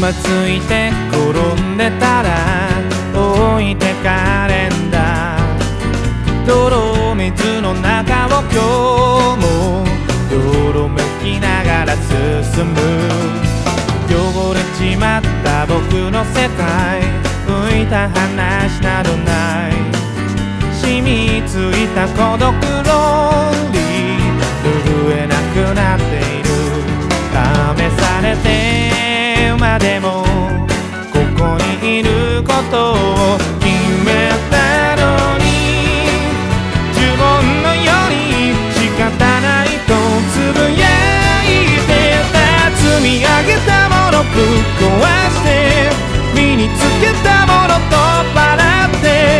ついて転んでたら置いてかれんだ。泥水の中を今日も泥むきながら進む。汚れちまった僕の世界、浮いた話などない。染みついた孤独ローリー、震えなくなっている。試されてまでもここにいることを決めたのに、呪文のように仕方ないとつぶやいてた。積み上げたものぶっ壊して、身につけたものと払って、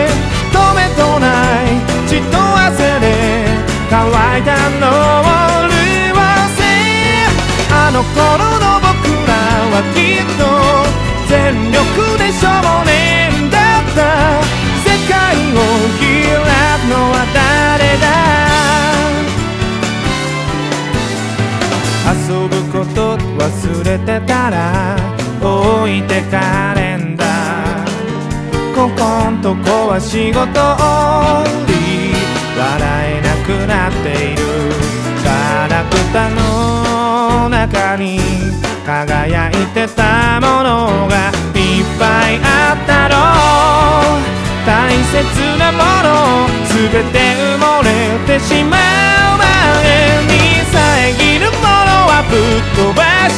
止めとない血と汗で乾いたノールをせ。あの頃の僕らはきっと全力で少年だった。世界を開くのは誰だ。遊ぶこと忘れてたら置いてかれんだ。ここんとこは仕事終わり、笑えなくなっている。ガラクタの中に輝いてたものがいっぱいあったろう。大切なもの全て埋もれてしまう前に、遮るものはぶっ飛ばして、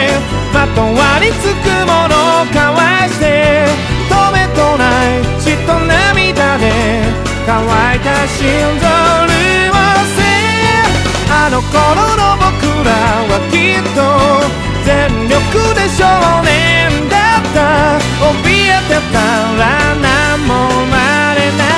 まとわりつくものをかわして、止めとない血と涙で乾いた心臓をせ。あの頃の僕らはきっと全力で少年だった。怯えてたら何も生まれない。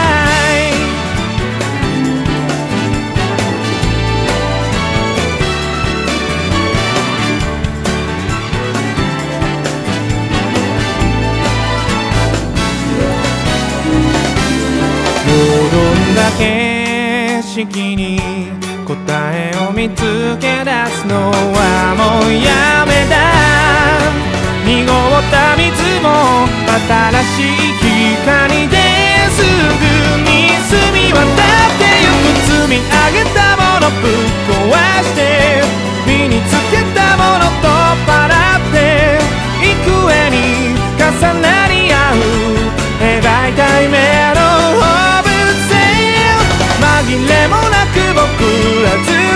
よどんだ景色に答えを見つけ出すのはもうやめだ。濁った水も新しい光ですぐに澄み渡ってゆく。積み上げたものぶっ壊して、身につけたものと払って、幾重に重なり合う描いたイメロオブセイ。紛れもなく僕らず